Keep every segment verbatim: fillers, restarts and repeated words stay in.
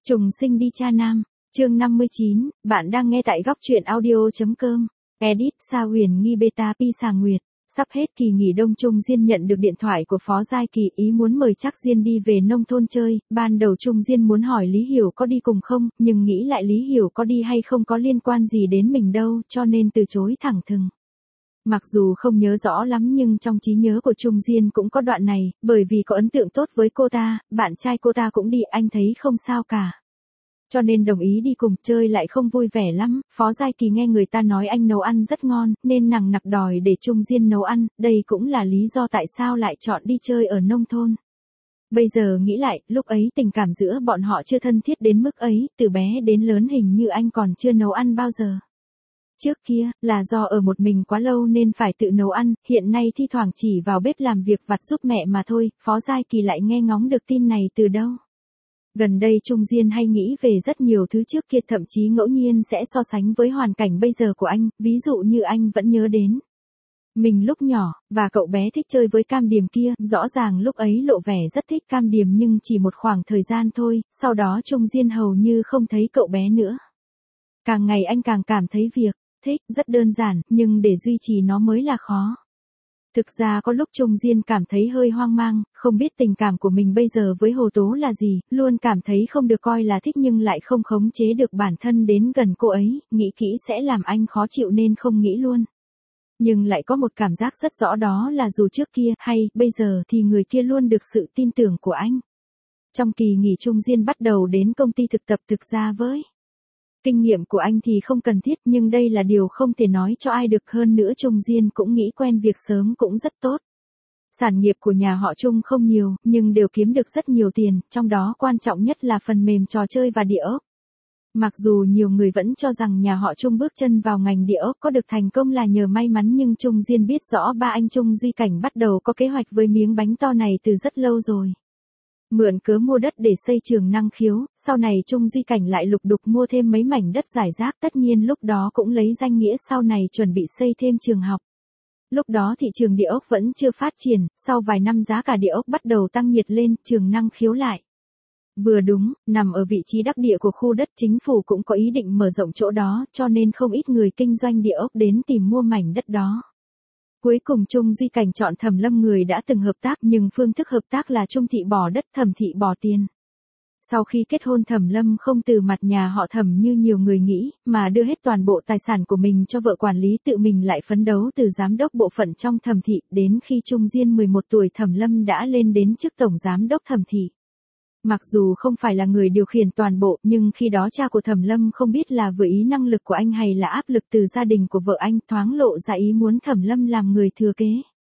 Trùng sinh đi cha nam, chương năm mươi chín, bạn đang nghe tại góc truyện audio.com. Edit Sa Huyền Nghi Beta Pi Sà Nguyệt. Sắp hết kỳ nghỉ đông, Trung Diên nhận được điện thoại của Phó Giai Kỳ ý muốn mời Trác Diên đi về nông thôn chơi. Ban đầu Trung Diên muốn hỏi Lý Hiểu có đi cùng không, nhưng nghĩ lại Lý Hiểu có đi hay không có liên quan gì đến mình đâu, cho nên từ chối thẳng thừng. Mặc dù không nhớ rõ lắm nhưng trong trí nhớ của Trung Diên cũng có đoạn này, bởi vì có ấn tượng tốt với cô ta, bạn trai cô ta cũng đi, anh thấy không sao cả. Cho nên đồng ý đi cùng, chơi lại không vui vẻ lắm. Phó Giai Kỳ nghe người ta nói anh nấu ăn rất ngon, nên nằng nặc đòi để Trung Diên nấu ăn, đây cũng là lý do tại sao lại chọn đi chơi ở nông thôn. Bây giờ nghĩ lại, lúc ấy tình cảm giữa bọn họ chưa thân thiết đến mức ấy, từ bé đến lớn hình như anh còn chưa nấu ăn bao giờ. Trước kia, là do ở một mình quá lâu nên phải tự nấu ăn, hiện nay thi thoảng chỉ vào bếp làm việc vặt giúp mẹ mà thôi. Phó Giai Kỳ lại nghe ngóng được tin này từ đâu. Gần đây Trung Diên hay nghĩ về rất nhiều thứ trước kia, thậm chí ngẫu nhiên sẽ so sánh với hoàn cảnh bây giờ của anh, ví dụ như anh vẫn nhớ đến mình lúc nhỏ, và cậu bé thích chơi với Cam Điềm kia, rõ ràng lúc ấy lộ vẻ rất thích Cam Điềm nhưng chỉ một khoảng thời gian thôi, sau đó Trung Diên hầu như không thấy cậu bé nữa. Càng ngày anh càng cảm thấy việc thích rất đơn giản, nhưng để duy trì nó mới là khó. Thực ra có lúc Trung Diên cảm thấy hơi hoang mang, không biết tình cảm của mình bây giờ với Hồ Tố là gì, luôn cảm thấy không được coi là thích nhưng lại không khống chế được bản thân đến gần cô ấy, nghĩ kỹ sẽ làm anh khó chịu nên không nghĩ luôn. Nhưng lại có một cảm giác rất rõ, đó là dù trước kia hay bây giờ thì người kia luôn được sự tin tưởng của anh. Trong kỳ nghỉ Trung Diên bắt đầu đến công ty thực tập, thực ra với kinh nghiệm của anh thì không cần thiết, nhưng đây là điều không thể nói cho ai được. Hơn nữa Trung Diên cũng nghĩ quen việc sớm cũng rất tốt. Sản nghiệp của nhà họ Trung không nhiều, nhưng đều kiếm được rất nhiều tiền, trong đó quan trọng nhất là phần mềm trò chơi và địa ốc. Mặc dù nhiều người vẫn cho rằng nhà họ Trung bước chân vào ngành địa ốc có được thành công là nhờ may mắn, nhưng Trung Diên biết rõ ba anh Trung Duy Cảnh bắt đầu có kế hoạch với miếng bánh to này từ rất lâu rồi. Mượn cớ mua đất để xây trường Năng Khiếu, sau này Trung Duy Cảnh lại lục đục mua thêm mấy mảnh đất rải rác, tất nhiên lúc đó cũng lấy danh nghĩa sau này chuẩn bị xây thêm trường học. Lúc đó thị trường địa ốc vẫn chưa phát triển, sau vài năm giá cả địa ốc bắt đầu tăng nhiệt lên, trường Năng Khiếu lại vừa đúng, nằm ở vị trí đắc địa của khu đất, chính phủ cũng có ý định mở rộng chỗ đó, cho nên không ít người kinh doanh địa ốc đến tìm mua mảnh đất đó. Cuối cùng Trung Duy Cảnh chọn Thẩm Lâm, người đã từng hợp tác, nhưng phương thức hợp tác là Trung Thị bỏ đất, Thẩm Thị bỏ tiền. Sau khi kết hôn, Thẩm Lâm không từ mặt nhà họ Thẩm như nhiều người nghĩ, mà đưa hết toàn bộ tài sản của mình cho vợ quản lý, tự mình lại phấn đấu từ giám đốc bộ phận trong Thẩm Thị, đến khi Trung Diên mười một tuổi Thẩm Lâm đã lên đến chức tổng giám đốc Thẩm Thị. Mặc dù không phải là người điều khiển toàn bộ, nhưng khi đó cha của Thẩm Lâm không biết là vừa ý năng lực của anh hay là áp lực từ gia đình của vợ anh, thoáng lộ ra ý muốn Thẩm Lâm làm người thừa kế.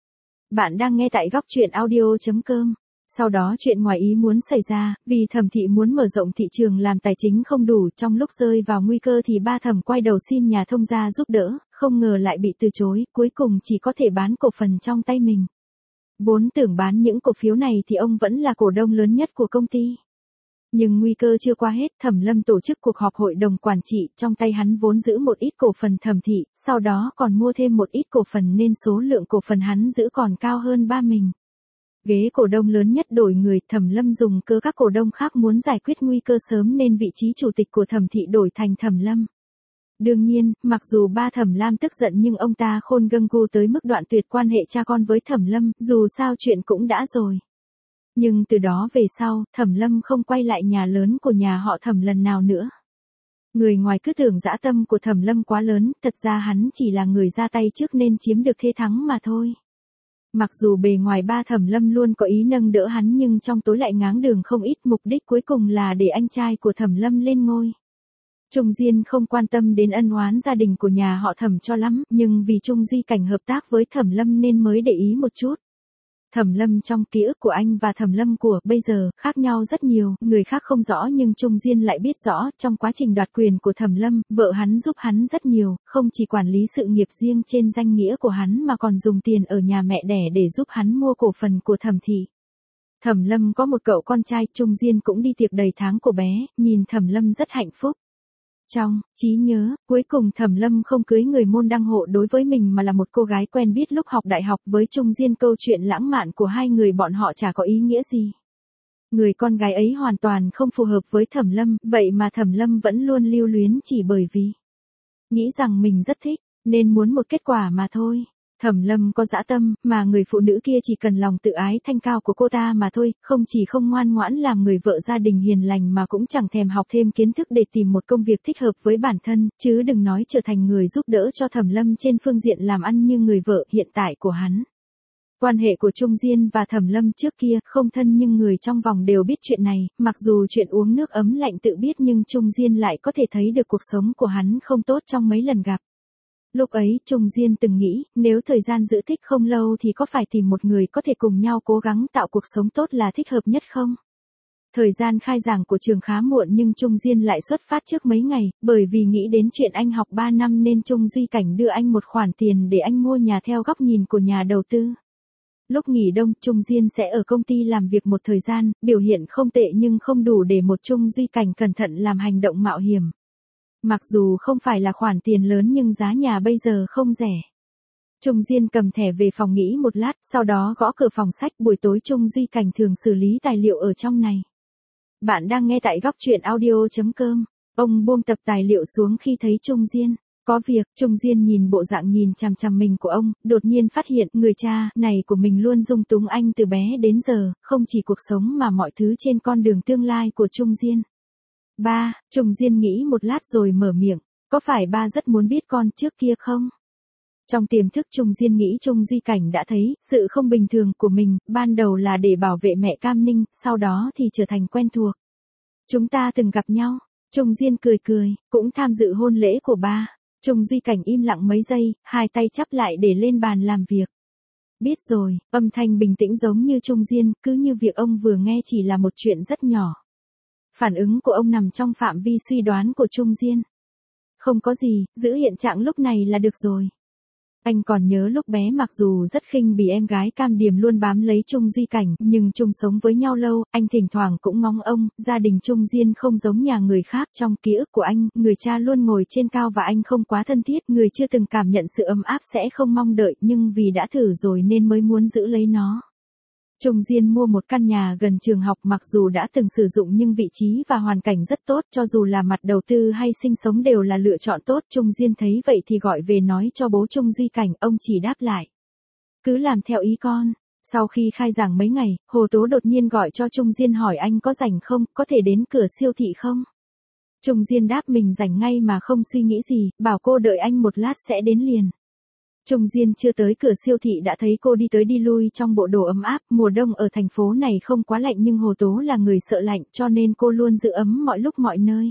Bạn đang nghe tại góc truyện audio.com. Sau đó chuyện ngoài ý muốn xảy ra, vì Thẩm Thị muốn mở rộng thị trường làm tài chính không đủ, trong lúc rơi vào nguy cơ thì ba Thẩm quay đầu xin nhà thông gia giúp đỡ, không ngờ lại bị từ chối, cuối cùng chỉ có thể bán cổ phần trong tay mình. Vốn tưởng bán những cổ phiếu này thì ông vẫn là cổ đông lớn nhất của công ty. Nhưng nguy cơ chưa qua hết, Thẩm Lâm tổ chức cuộc họp hội đồng quản trị, trong tay hắn vốn giữ một ít cổ phần Thẩm Thị, sau đó còn mua thêm một ít cổ phần nên số lượng cổ phần hắn giữ còn cao hơn ba mình. Ghế cổ đông lớn nhất đổi người, Thẩm Lâm dùng cơ các cổ đông khác muốn giải quyết nguy cơ sớm nên vị trí chủ tịch của Thẩm Thị đổi thành Thẩm Lâm. Đương nhiên, mặc dù ba Thẩm Lam tức giận nhưng ông ta khôn gâng gu tới mức đoạn tuyệt quan hệ cha con với Thẩm Lâm, dù sao chuyện cũng đã rồi. Nhưng từ đó về sau, Thẩm Lâm không quay lại nhà lớn của nhà họ Thẩm lần nào nữa. Người ngoài cứ tưởng dã tâm của Thẩm Lâm quá lớn, thật ra hắn chỉ là người ra tay trước nên chiếm được thế thắng mà thôi. Mặc dù bề ngoài ba Thẩm Lâm luôn có ý nâng đỡ hắn nhưng trong tối lại ngáng đường không ít, mục đích cuối cùng là để anh trai của Thẩm Lâm lên ngôi. Trung Diên không quan tâm đến ân oán gia đình của nhà họ Thẩm cho lắm, nhưng vì Trung Duy Cảnh hợp tác với Thẩm Lâm nên mới để ý một chút. Thẩm Lâm trong ký ức của anh và Thẩm Lâm của bây giờ khác nhau rất nhiều, người khác không rõ nhưng Trung Diên lại biết rõ, trong quá trình đoạt quyền của Thẩm Lâm, vợ hắn giúp hắn rất nhiều, không chỉ quản lý sự nghiệp riêng trên danh nghĩa của hắn mà còn dùng tiền ở nhà mẹ đẻ để giúp hắn mua cổ phần của Thẩm Thị. Thẩm Lâm có một cậu con trai, Trung Diên cũng đi tiệc đầy tháng của bé, nhìn Thẩm Lâm rất hạnh phúc. Trong trí nhớ, cuối cùng Thẩm Lâm không cưới người môn đăng hộ đối với mình mà là một cô gái quen biết lúc học đại học. Với Trung Diên câu chuyện lãng mạn của hai người bọn họ chả có ý nghĩa gì. Người con gái ấy hoàn toàn không phù hợp với Thẩm Lâm, vậy mà Thẩm Lâm vẫn luôn lưu luyến chỉ bởi vì nghĩ rằng mình rất thích, nên muốn một kết quả mà thôi. Thẩm Lâm có dã tâm, mà người phụ nữ kia chỉ cần lòng tự ái thanh cao của cô ta mà thôi, không chỉ không ngoan ngoãn làm người vợ gia đình hiền lành mà cũng chẳng thèm học thêm kiến thức để tìm một công việc thích hợp với bản thân, chứ đừng nói trở thành người giúp đỡ cho Thẩm Lâm trên phương diện làm ăn như người vợ hiện tại của hắn. Quan hệ của Trung Diên và Thẩm Lâm trước kia không thân nhưng người trong vòng đều biết chuyện này, mặc dù chuyện uống nước ấm lạnh tự biết nhưng Trung Diên lại có thể thấy được cuộc sống của hắn không tốt trong mấy lần gặp. Lúc ấy Trung Diên từng nghĩ, nếu thời gian giữ thích không lâu thì có phải tìm một người có thể cùng nhau cố gắng tạo cuộc sống tốt là thích hợp nhất không? Thời gian khai giảng của trường khá muộn nhưng Trung Diên lại xuất phát trước mấy ngày, bởi vì nghĩ đến chuyện anh học ba năm nên Trung Duy Cảnh đưa anh một khoản tiền để anh mua nhà theo góc nhìn của nhà đầu tư. Lúc nghỉ đông, Trung Diên sẽ ở công ty làm việc một thời gian, biểu hiện không tệ nhưng không đủ để một Trung Duy Cảnh cẩn thận làm hành động mạo hiểm. Mặc dù không phải là khoản tiền lớn nhưng giá nhà bây giờ không rẻ. Trung Diên cầm thẻ về phòng nghỉ một lát, sau đó gõ cửa phòng sách. Buổi tối Trung Duy Cảnh thường xử lý tài liệu ở trong này. Bạn đang nghe tại góc truyện audio chấm com. Ông buông tập tài liệu xuống khi thấy Trung Diên. Có việc, Trung Diên nhìn bộ dạng nhìn chằm chằm mình của ông, đột nhiên phát hiện người cha này của mình luôn dung túng anh từ bé đến giờ, không chỉ cuộc sống mà mọi thứ trên con đường tương lai của Trung Diên. Ba, Trung Diên nghĩ một lát rồi mở miệng, có phải ba rất muốn biết con trước kia không? Trong tiềm thức Trung Diên nghĩ Trung Duy Cảnh đã thấy sự không bình thường của mình, ban đầu là để bảo vệ mẹ Cam Ninh, sau đó thì trở thành quen thuộc. Chúng ta từng gặp nhau, Trung Diên cười cười, cũng tham dự hôn lễ của ba. Trung Duy Cảnh im lặng mấy giây, hai tay chắp lại để lên bàn làm việc. Biết rồi, âm thanh bình tĩnh giống như Trung Diên, cứ như việc ông vừa nghe chỉ là một chuyện rất nhỏ. Phản ứng của ông nằm trong phạm vi suy đoán của Trung Diên. Không có gì, giữ hiện trạng lúc này là được rồi. Anh còn nhớ lúc bé mặc dù rất khinh bỉ em gái Cam Điềm luôn bám lấy Trung Duy Cảnh, nhưng chung sống với nhau lâu, anh thỉnh thoảng cũng ngóng ông, gia đình Trung Diên không giống nhà người khác trong ký ức của anh, người cha luôn ngồi trên cao và anh không quá thân thiết, người chưa từng cảm nhận sự ấm áp sẽ không mong đợi, nhưng vì đã thử rồi nên mới muốn giữ lấy nó. Trung Diên mua một căn nhà gần trường học mặc dù đã từng sử dụng nhưng vị trí và hoàn cảnh rất tốt, cho dù là mặt đầu tư hay sinh sống đều là lựa chọn tốt. Trung Diên thấy vậy thì gọi về nói cho bố Trung Duy Cảnh, ông chỉ đáp lại. Cứ làm theo ý con. Sau khi khai giảng mấy ngày, Hồ Tố đột nhiên gọi cho Trung Diên hỏi anh có rảnh không, có thể đến cửa siêu thị không? Trung Diên đáp mình rảnh ngay mà không suy nghĩ gì, bảo cô đợi anh một lát sẽ đến liền. Trung Diên chưa tới cửa siêu thị đã thấy cô đi tới đi lui trong bộ đồ ấm áp, mùa đông ở thành phố này không quá lạnh nhưng Hồ Tố là người sợ lạnh cho nên cô luôn giữ ấm mọi lúc mọi nơi.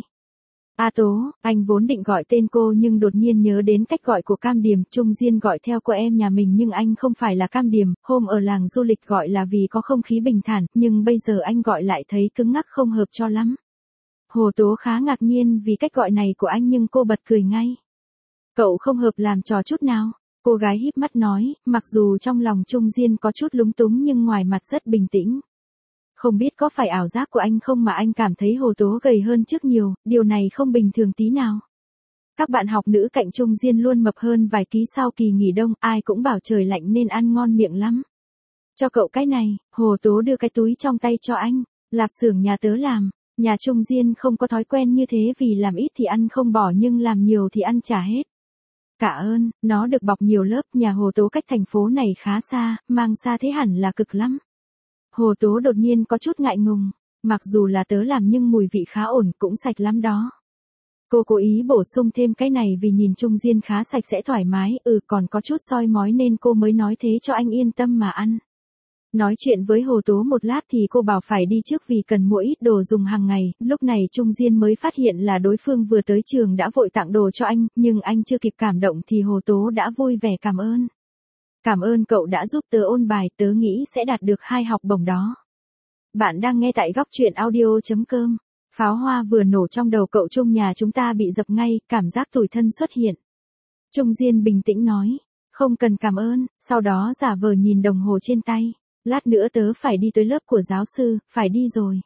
A Tố, anh vốn định gọi tên cô nhưng đột nhiên nhớ đến cách gọi của Cam Điềm, Trung Diên gọi theo cô em nhà mình nhưng anh không phải là Cam Điềm, hôm ở làng du lịch gọi là vì có không khí bình thản, nhưng bây giờ anh gọi lại thấy cứng ngắc không hợp cho lắm. Hồ Tố khá ngạc nhiên vì cách gọi này của anh nhưng cô bật cười ngay. Cậu không hợp làm trò chút nào. Cô gái híp mắt nói, mặc dù trong lòng Trung Diên có chút lúng túng nhưng ngoài mặt rất bình tĩnh. Không biết có phải ảo giác của anh không mà anh cảm thấy Hồ Tố gầy hơn trước nhiều, điều này không bình thường tí nào. Các bạn học nữ cạnh Trung Diên luôn mập hơn vài ký sau kỳ nghỉ đông, ai cũng bảo trời lạnh nên ăn ngon miệng lắm. Cho cậu cái này, Hồ Tố đưa cái túi trong tay cho anh, lạp xưởng nhà tớ làm, nhà Trung Diên không có thói quen như thế vì làm ít thì ăn không bỏ nhưng làm nhiều thì ăn chả hết. Cả ơn, nó được bọc nhiều lớp, nhà Hồ Tố cách thành phố này khá xa, mang xa thế hẳn là cực lắm. Hồ Tố đột nhiên có chút ngại ngùng, mặc dù là tớ làm nhưng mùi vị khá ổn, cũng sạch lắm đó. Cô cố ý bổ sung thêm cái này vì nhìn Trung Diên khá sạch sẽ thoải mái, ừ còn có chút soi mói nên cô mới nói thế cho anh yên tâm mà ăn. Nói chuyện với Hồ Tố một lát thì cô bảo phải đi trước vì cần mua ít đồ dùng hàng ngày, lúc này Trung Diên mới phát hiện là đối phương vừa tới trường đã vội tặng đồ cho anh, nhưng anh chưa kịp cảm động thì Hồ Tố đã vui vẻ cảm ơn. Cảm ơn cậu đã giúp tớ ôn bài, tớ nghĩ sẽ đạt được hai học bổng đó. Bạn đang nghe tại góc truyện audio chấm com. Pháo hoa vừa nổ trong đầu cậu Trung nhà chúng ta bị dập ngay, cảm giác tủi thân xuất hiện. Trung Diên bình tĩnh nói, không cần cảm ơn, sau đó giả vờ nhìn đồng hồ trên tay. Lát nữa tớ phải đi tới lớp của giáo sư, phải đi rồi.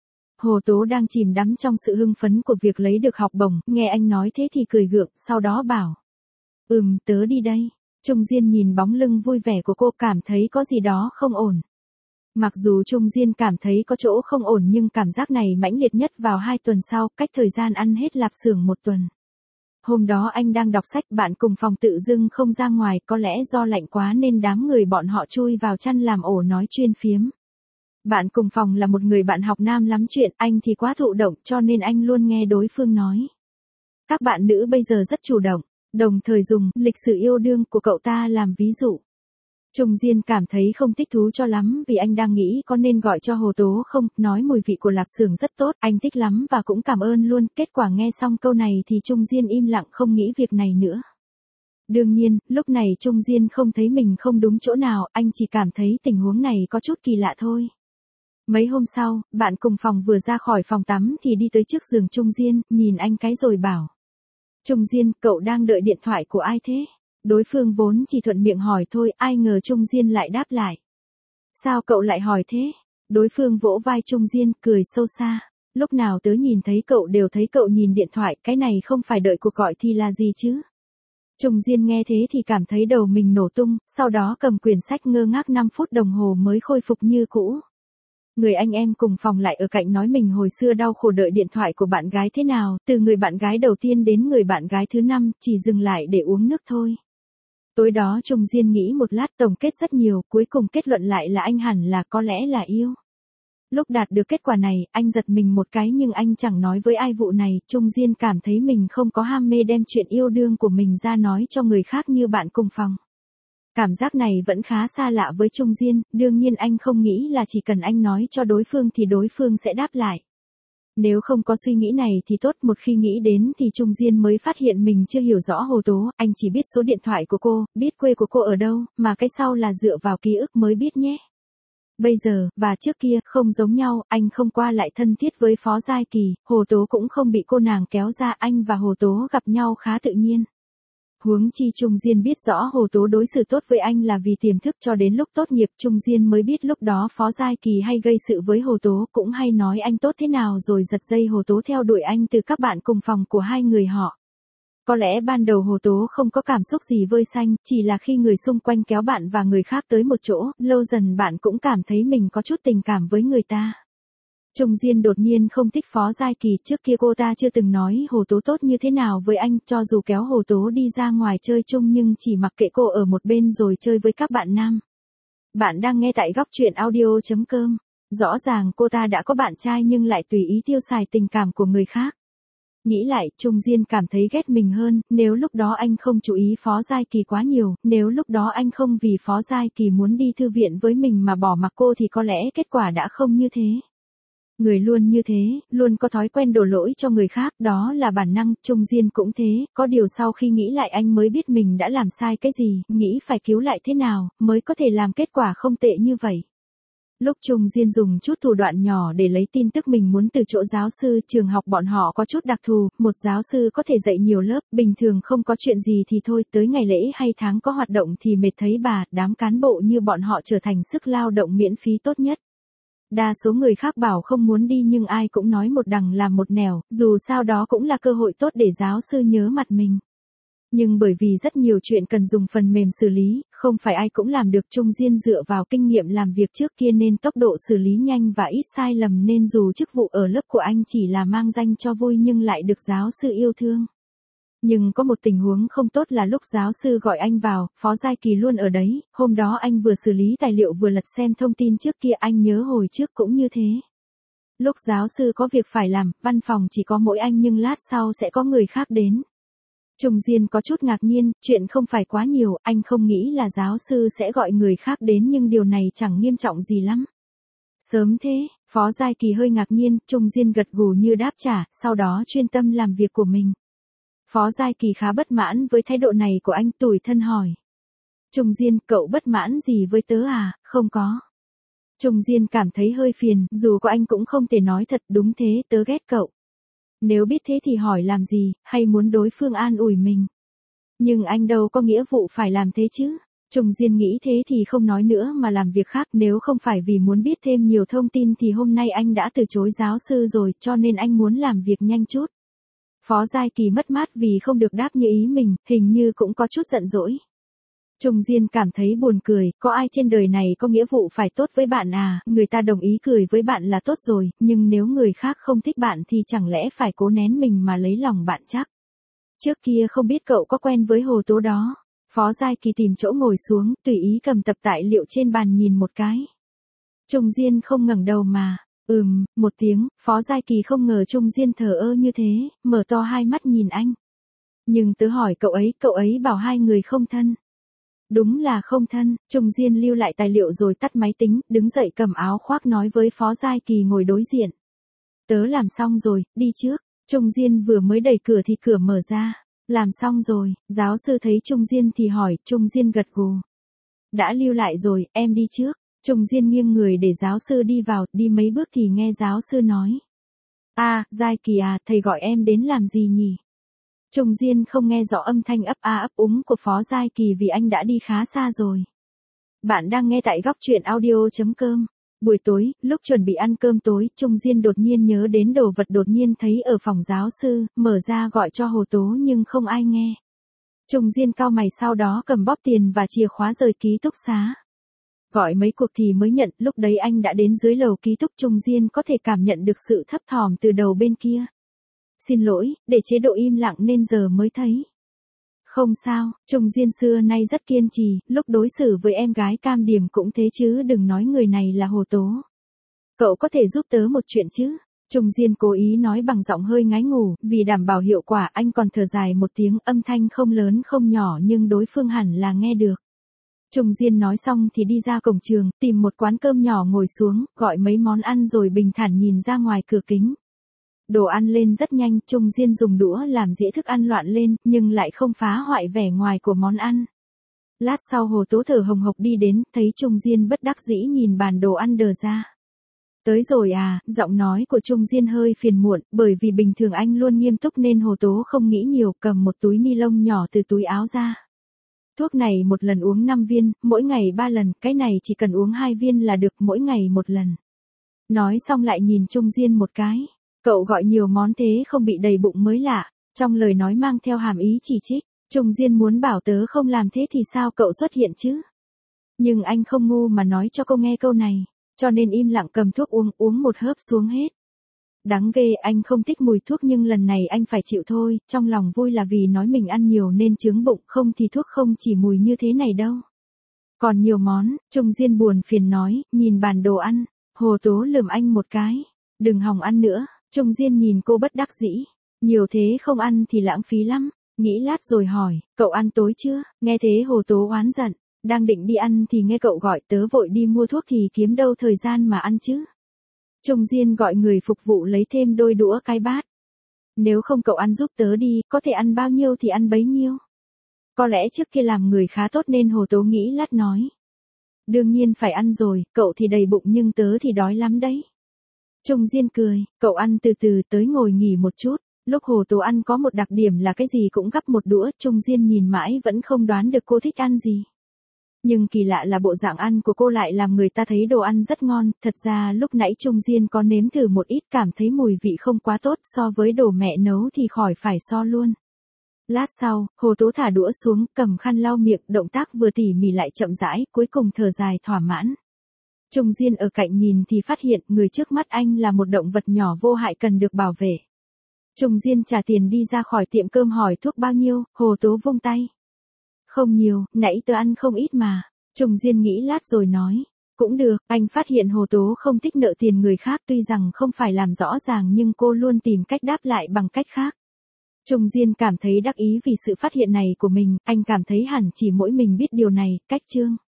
Hồ Tố đang chìm đắm trong sự hưng phấn của việc lấy được học bổng, nghe anh nói thế thì cười gượng, sau đó bảo. Ừm, tớ đi đây. Trung Diên nhìn bóng lưng vui vẻ của cô cảm thấy có gì đó không ổn. Mặc dù Trung Diên cảm thấy có chỗ không ổn nhưng cảm giác này mãnh liệt nhất vào hai tuần sau, cách thời gian ăn hết lạp xưởng một tuần. Hôm đó anh đang đọc sách, bạn cùng phòng tự dưng không ra ngoài, có lẽ do lạnh quá nên đám người bọn họ chui vào chăn làm ổ nói chuyên phiếm. Bạn cùng phòng là một người bạn học nam lắm chuyện, anh thì quá thụ động cho nên anh luôn nghe đối phương nói. Các bạn nữ bây giờ rất chủ động, đồng thời dùng lịch sử yêu đương của cậu ta làm ví dụ. Trung Diên cảm thấy không thích thú cho lắm vì anh đang nghĩ có nên gọi cho Hồ Tố không, nói mùi vị của lạp xưởng rất tốt, anh thích lắm và cũng cảm ơn luôn. Kết quả nghe xong câu này thì Trung Diên im lặng không nghĩ việc này nữa. Đương nhiên, lúc này Trung Diên không thấy mình không đúng chỗ nào, anh chỉ cảm thấy tình huống này có chút kỳ lạ thôi. Mấy hôm sau, bạn cùng phòng vừa ra khỏi phòng tắm thì đi tới trước giường Trung Diên, nhìn anh cái rồi bảo. Trung Diên, cậu đang đợi điện thoại của ai thế? Đối phương vốn chỉ thuận miệng hỏi thôi, ai ngờ Trung Diên lại đáp lại. Sao cậu lại hỏi thế? Đối phương vỗ vai Trung Diên, cười sâu xa. Lúc nào tớ nhìn thấy cậu đều thấy cậu nhìn điện thoại, cái này không phải đợi cuộc gọi thì là gì chứ? Trung Diên nghe thế thì cảm thấy đầu mình nổ tung, sau đó cầm quyển sách ngơ ngác năm phút đồng hồ mới khôi phục như cũ. Người anh em cùng phòng lại ở cạnh nói mình hồi xưa đau khổ đợi điện thoại của bạn gái thế nào, từ người bạn gái đầu tiên đến người bạn gái thứ năm, chỉ dừng lại để uống nước thôi. Tối đó Trung Diên nghĩ một lát tổng kết rất nhiều, cuối cùng kết luận lại là anh hẳn là có lẽ là yêu. Lúc đạt được kết quả này, anh giật mình một cái nhưng anh chẳng nói với ai vụ này, Trung Diên cảm thấy mình không có ham mê đem chuyện yêu đương của mình ra nói cho người khác như bạn cùng phòng. Cảm giác này vẫn khá xa lạ với Trung Diên, đương nhiên anh không nghĩ là chỉ cần anh nói cho đối phương thì đối phương sẽ đáp lại. Nếu không có suy nghĩ này thì tốt, một khi nghĩ đến thì Trung Diên mới phát hiện mình chưa hiểu rõ Hồ Tố, anh chỉ biết số điện thoại của cô, biết quê của cô ở đâu, mà cái sau là dựa vào ký ức mới biết nhé. Bây giờ, và trước kia, không giống nhau, anh không qua lại thân thiết với Phó Giai Kỳ, Hồ Tố cũng không bị cô nàng kéo ra, anh và Hồ Tố gặp nhau khá tự nhiên. Huống chi Trung Diên biết rõ Hồ Tố đối xử tốt với anh là vì tiềm thức, cho đến lúc tốt nghiệp Trung Diên mới biết lúc đó Phó Giai Kỳ hay gây sự với Hồ Tố, cũng hay nói anh tốt thế nào rồi giật dây Hồ Tố theo đuổi anh từ các bạn cùng phòng của hai người họ. Có lẽ ban đầu Hồ Tố không có cảm xúc gì với xanh, chỉ là khi người xung quanh kéo bạn và người khác tới một chỗ, lâu dần bạn cũng cảm thấy mình có chút tình cảm với người ta. Trung Diên đột nhiên không thích Phó Giai Kỳ, trước kia cô ta chưa từng nói Hồ Tố tốt như thế nào với anh, cho dù kéo Hồ Tố đi ra ngoài chơi chung nhưng chỉ mặc kệ cô ở một bên rồi chơi với các bạn nam. Bạn đang nghe tại góc truyện audio chấm com. Rõ ràng cô ta đã có bạn trai nhưng lại tùy ý tiêu xài tình cảm của người khác. Nghĩ lại, Trung Diên cảm thấy ghét mình hơn, nếu lúc đó anh không chú ý Phó Giai Kỳ quá nhiều, nếu lúc đó anh không vì Phó Giai Kỳ muốn đi thư viện với mình mà bỏ mặc cô thì có lẽ kết quả đã không như thế. Người luôn như thế, luôn có thói quen đổ lỗi cho người khác, đó là bản năng, Trung Diên cũng thế, có điều sau khi nghĩ lại anh mới biết mình đã làm sai cái gì, nghĩ phải cứu lại thế nào, mới có thể làm kết quả không tệ như vậy. Lúc Trung Diên dùng chút thủ đoạn nhỏ để lấy tin tức mình muốn từ chỗ giáo sư, trường học bọn họ có chút đặc thù, một giáo sư có thể dạy nhiều lớp, bình thường không có chuyện gì thì thôi, tới ngày lễ hay tháng có hoạt động thì mệt thấy bà, đám cán bộ như bọn họ trở thành sức lao động miễn phí tốt nhất. Đa số người khác bảo không muốn đi nhưng ai cũng nói một đằng làm một nẻo, dù sao đó cũng là cơ hội tốt để giáo sư nhớ mặt mình. Nhưng bởi vì rất nhiều chuyện cần dùng phần mềm xử lý, không phải ai cũng làm được. Trung Diên dựa vào kinh nghiệm làm việc trước kia nên tốc độ xử lý nhanh và ít sai lầm, nên dù chức vụ ở lớp của anh chỉ là mang danh cho vui nhưng lại được giáo sư yêu thương. Nhưng có một tình huống không tốt là lúc giáo sư gọi anh vào, Phó Giai Kỳ luôn ở đấy, hôm đó anh vừa xử lý tài liệu vừa lật xem thông tin trước kia, anh nhớ hồi trước cũng như thế. Lúc giáo sư có việc phải làm, văn phòng chỉ có mỗi anh nhưng lát sau sẽ có người khác đến. Trung Diên có chút ngạc nhiên, chuyện không phải quá nhiều, anh không nghĩ là giáo sư sẽ gọi người khác đến nhưng điều này chẳng nghiêm trọng gì lắm. Sớm thế, Phó Giai Kỳ hơi ngạc nhiên, Trung Diên gật gù như đáp trả, sau đó chuyên tâm làm việc của mình. Phó Giai Kỳ khá bất mãn với thái độ này của anh, tủi thân hỏi. Trung Diên, cậu bất mãn gì với tớ à? Không có. Trung Diên cảm thấy hơi phiền, dù có anh cũng không thể nói thật, đúng thế, tớ ghét cậu. Nếu biết thế thì hỏi làm gì, hay muốn đối phương an ủi mình. Nhưng anh đâu có nghĩa vụ phải làm thế chứ. Trung Diên nghĩ thế thì không nói nữa mà làm việc khác, nếu không phải vì muốn biết thêm nhiều thông tin thì hôm nay anh đã từ chối giáo sư rồi, cho nên anh muốn làm việc nhanh chút. Phó Giai Kỳ mất mát vì không được đáp như ý mình, hình như cũng có chút giận dỗi. Trung Diên cảm thấy buồn cười, có ai trên đời này có nghĩa vụ phải tốt với bạn à, người ta đồng ý cười với bạn là tốt rồi, nhưng nếu người khác không thích bạn thì chẳng lẽ phải cố nén mình mà lấy lòng bạn chắc. Trước kia không biết cậu có quen với Hồ Tố đó. Phó Giai Kỳ tìm chỗ ngồi xuống, tùy ý cầm tập tài liệu trên bàn nhìn một cái. Trung Diên không ngẩng đầu mà, ừm, một tiếng, Phó Giai Kỳ không ngờ Trung Diên thờ ơ như thế, mở to hai mắt nhìn anh. Nhưng tớ hỏi cậu ấy, cậu ấy bảo hai người không thân. Đúng là không thân, Trung Diên lưu lại tài liệu rồi tắt máy tính, đứng dậy cầm áo khoác nói với Phó Giai Kỳ ngồi đối diện. Tớ làm xong rồi, đi trước. Trung Diên vừa mới đẩy cửa thì cửa mở ra. Làm xong rồi, giáo sư thấy Trung Diên thì hỏi, Trung Diên gật gù. Đã lưu lại rồi, em đi trước. Trung Diên nghiêng người để giáo sư đi vào, đi mấy bước thì nghe giáo sư nói. À, Giai Kỳ à, thầy gọi em đến làm gì nhỉ? Trung Diên không nghe rõ âm thanh ấp a ấp úng của Phó Giai Kỳ vì anh đã đi khá xa rồi. Bạn đang nghe tại góc truyện audio chấm com. Buổi tối, lúc chuẩn bị ăn cơm tối, Trung Diên đột nhiên nhớ đến đồ vật đột nhiên thấy ở phòng giáo sư, mở ra gọi cho Hồ Tố nhưng không ai nghe. Trung Diên cau mày sau đó cầm bóp tiền và chìa khóa rời ký túc xá. Gọi mấy cuộc thì mới nhận, lúc đấy anh đã đến dưới lầu ký túc. Trung Diên có thể cảm nhận được sự thấp thỏm từ đầu bên kia. Xin lỗi, để chế độ im lặng nên giờ mới thấy. Không sao, Trung Diên xưa nay rất kiên trì, lúc đối xử với em gái Cam Điểm cũng thế chứ đừng nói người này là Hồ Tố. Cậu có thể giúp tớ một chuyện chứ? Trung Diên cố ý nói bằng giọng hơi ngái ngủ, vì đảm bảo hiệu quả anh còn thở dài một tiếng, âm thanh không lớn không nhỏ nhưng đối phương hẳn là nghe được. Trung Diên nói xong thì đi ra cổng trường, tìm một quán cơm nhỏ ngồi xuống, gọi mấy món ăn rồi bình thản nhìn ra ngoài cửa kính. Đồ ăn lên rất nhanh, Trung Diên dùng đũa làm dĩa thức ăn loạn lên, nhưng lại không phá hoại vẻ ngoài của món ăn. Lát sau Hồ Tố thở hồng hộc đi đến, thấy Trung Diên bất đắc dĩ nhìn bàn đồ ăn đờ ra. Tới rồi à, giọng nói của Trung Diên hơi phiền muộn, bởi vì bình thường anh luôn nghiêm túc nên Hồ Tố không nghĩ nhiều, cầm một túi ni lông nhỏ từ túi áo ra. Thuốc này một lần uống năm viên, mỗi ngày ba lần, cái này chỉ cần uống hai viên là được, mỗi ngày một lần. Nói xong lại nhìn Trung Diên một cái. Cậu gọi nhiều món thế không bị đầy bụng mới lạ, trong lời nói mang theo hàm ý chỉ trích. Trung Diên muốn bảo tớ không làm thế thì sao cậu xuất hiện chứ? Nhưng anh không ngu mà nói cho cô nghe câu này, cho nên im lặng cầm thuốc uống, uống một hớp xuống hết. Đáng ghê, anh không thích mùi thuốc nhưng lần này anh phải chịu thôi, trong lòng vui là vì nói mình ăn nhiều nên chướng bụng, không thì thuốc không chỉ mùi như thế này đâu. Còn nhiều món, Trung Diên buồn phiền nói, nhìn bàn đồ ăn. Hồ Tố lườm anh một cái, đừng hòng ăn nữa. Trung Diên nhìn cô bất đắc dĩ, nhiều thế không ăn thì lãng phí lắm, nghĩ lát rồi hỏi, cậu ăn tối chưa? Nghe thế Hồ Tố oán giận, đang định đi ăn thì nghe cậu gọi, tớ vội đi mua thuốc thì kiếm đâu thời gian mà ăn chứ. Trung Diên gọi người phục vụ lấy thêm đôi đũa cái bát. Nếu không cậu ăn giúp tớ đi, có thể ăn bao nhiêu thì ăn bấy nhiêu. Có lẽ trước kia làm người khá tốt nên Hồ Tố nghĩ lát nói. Đương nhiên phải ăn rồi, cậu thì đầy bụng nhưng tớ thì đói lắm đấy. Trung Diên cười, cậu ăn từ từ, tới ngồi nghỉ một chút. Lúc Hồ Tố ăn có một đặc điểm là cái gì cũng gắp một đũa, Trung Diên nhìn mãi vẫn không đoán được cô thích ăn gì. Nhưng kỳ lạ là bộ dạng ăn của cô lại làm người ta thấy đồ ăn rất ngon, thật ra lúc nãy Trung Diên có nếm thử một ít cảm thấy mùi vị không quá tốt, so với đồ mẹ nấu thì khỏi phải so luôn. Lát sau, Hồ Tố thả đũa xuống, cầm khăn lau miệng, động tác vừa tỉ mỉ lại chậm rãi, cuối cùng thở dài thỏa mãn. Trung Diên ở cạnh nhìn thì phát hiện người trước mắt anh là một động vật nhỏ vô hại cần được bảo vệ. Trung Diên trả tiền đi ra khỏi tiệm cơm hỏi thuốc bao nhiêu, Hồ Tố vung tay. Không nhiều, nãy tớ ăn không ít mà. Trung Diên nghĩ lát rồi nói. Cũng được, anh phát hiện Hồ Tố không thích nợ tiền người khác, tuy rằng không phải làm rõ ràng nhưng cô luôn tìm cách đáp lại bằng cách khác. Trung Diên cảm thấy đắc ý vì sự phát hiện này của mình, anh cảm thấy hẳn chỉ mỗi mình biết điều này, cách chương.